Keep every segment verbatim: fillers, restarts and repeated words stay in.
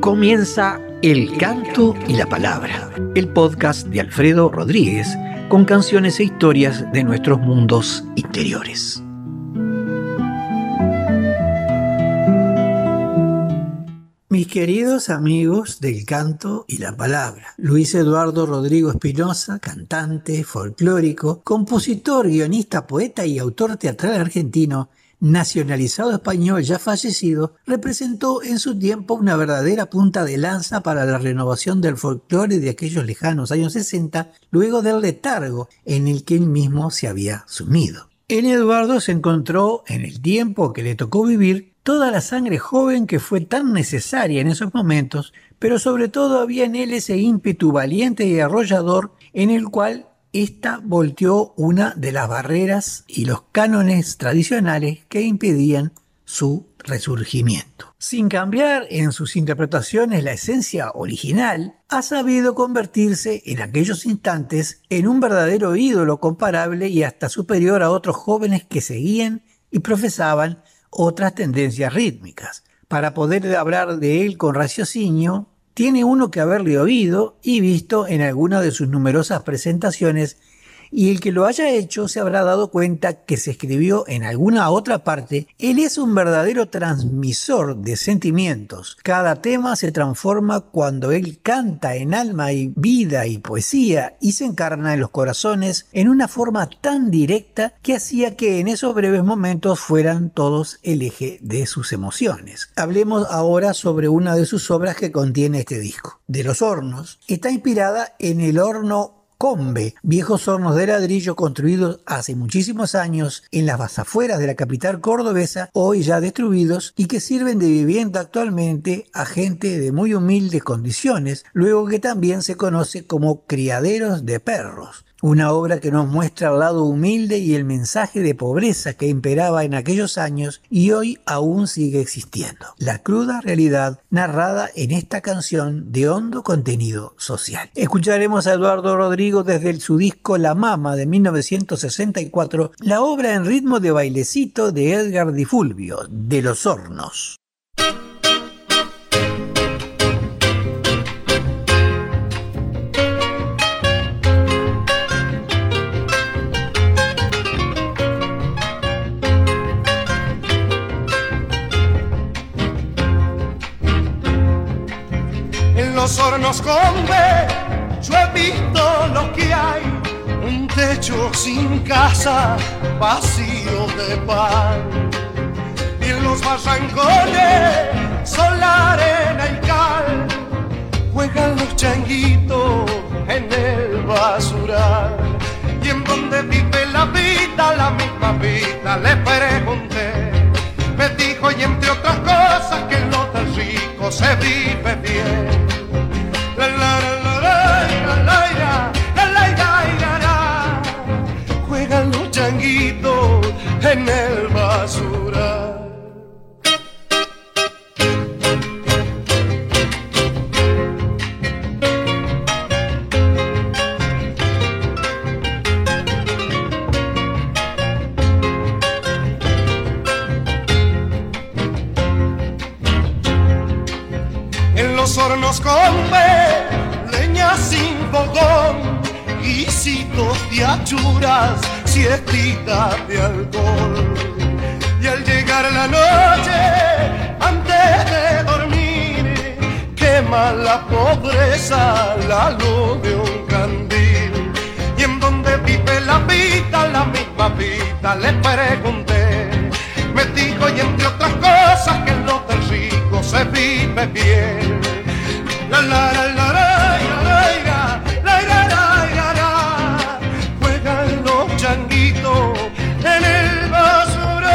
Comienza El Canto y la Palabra, el podcast de Alfredo Rodríguez con canciones e historias de nuestros mundos interiores. Mis queridos amigos del Canto y la Palabra, Luis Eduardo Rodrigo Espinosa, cantante, folclórico, compositor, guionista, poeta y autor teatral argentino, nacionalizado español ya fallecido, representó en su tiempo una verdadera punta de lanza para la renovación del folclore de aquellos lejanos años sesenta, luego del letargo en el que él mismo se había sumido. En Eduardo se encontró, en el tiempo que le tocó vivir, toda la sangre joven que fue tan necesaria en esos momentos, pero sobre todo había en él ese ímpetu valiente y arrollador en el cual esta volteó una de las barreras y los cánones tradicionales que impedían su resurgimiento. Sin cambiar en sus interpretaciones la esencia original, ha sabido convertirse en aquellos instantes en un verdadero ídolo comparable y hasta superior a otros jóvenes que seguían y profesaban otras tendencias rítmicas. Para poder hablar de él con raciocinio, tiene uno que haberle oído y visto en alguna de sus numerosas presentaciones, y el que lo haya hecho se habrá dado cuenta que se escribió en alguna otra parte. Él es un verdadero transmisor de sentimientos. Cada tema se transforma cuando él canta en alma y vida y poesía y se encarna en los corazones en una forma tan directa que hacía que en esos breves momentos fueran todos el eje de sus emociones. Hablemos ahora sobre una de sus obras que contiene este disco. De los Hornos está inspirada en el horno Combe, viejos hornos de ladrillo construidos hace muchísimos años en las afueras de la capital cordobesa, hoy ya destruidos, y que sirven de vivienda actualmente a gente de muy humildes condiciones, luego que también se conoce como criaderos de perros. Una obra que nos muestra el lado humilde y el mensaje de pobreza que imperaba en aquellos años y hoy aún sigue existiendo. La cruda realidad narrada en esta canción de hondo contenido social. Escucharemos a Eduardo Rodrigo desde su disco La Mama de mil novecientos sesenta y cuatro, la obra en ritmo de bailecito de Edgar Di Fulvio, de Los Hornos. Los Hornos Combe, yo he visto lo que hay, un techo sin casa, vacío de pan. Y en los barrancones son la arena y cal, juegan los changuitos en el basural. Y en donde vive la vida, la misma vida, le pregunté. Me dijo, y entre otras cosas, que en los del rico se vive bien. La la la la la la la la la la, juegan los changuitos en el basural. En los Hornos Combe, leña sin fogón, guisitos de achuras, siestitas de alcohol. Y al llegar la noche, antes de dormir, quema la pobreza la luz de un candil. Y en donde vive la vida, la misma vida, le pregunté. Me dijo, y entre otras cosas, que en los del rico se vive bien. La la la la la la la la la la, juegan los changuitos en el basural.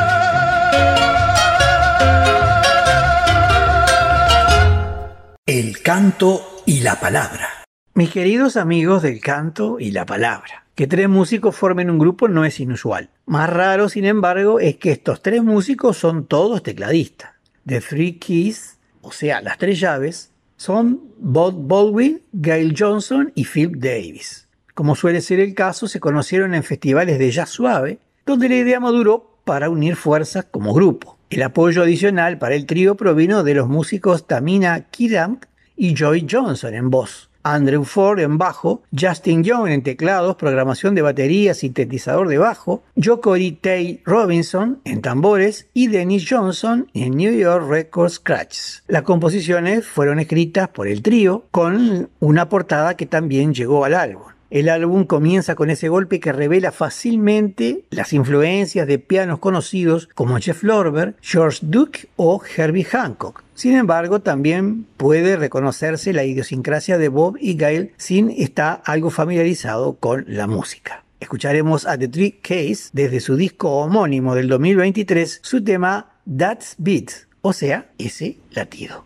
El Canto y la Palabra. Mis queridos amigos del Canto y la Palabra, que tres músicos formen un grupo no es inusual. Más raro, sin embargo, es que estos tres músicos son todos tecladistas. The Three Keys, o sea, las tres llaves, son Bud Baldwin, Gail Johnson y Philip Davis. Como suele ser el caso, se conocieron en festivales de jazz suave, donde la idea maduró para unir fuerzas como grupo. El apoyo adicional para el trío provino de los músicos Tamina Kiram y Joy Johnson en voz, Andrew Ford en bajo, Justin Young en teclados, programación de batería, sintetizador de bajo, Jocory Tay Robinson en tambores y Dennis Johnson en New York Record Scratches. Las composiciones fueron escritas por el trío con una portada que también llegó al álbum. El álbum comienza con ese golpe que revela fácilmente las influencias de pianos conocidos como Jeff Lorber, George Duke o Herbie Hancock. Sin embargo, también puede reconocerse la idiosincrasia de Bob y Gail sin estar algo familiarizado con la música. Escucharemos a The Three Keys desde su disco homónimo del dos mil veintitrés, su tema That's Beat, o sea, ese latido.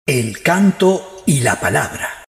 El canto y la palabra.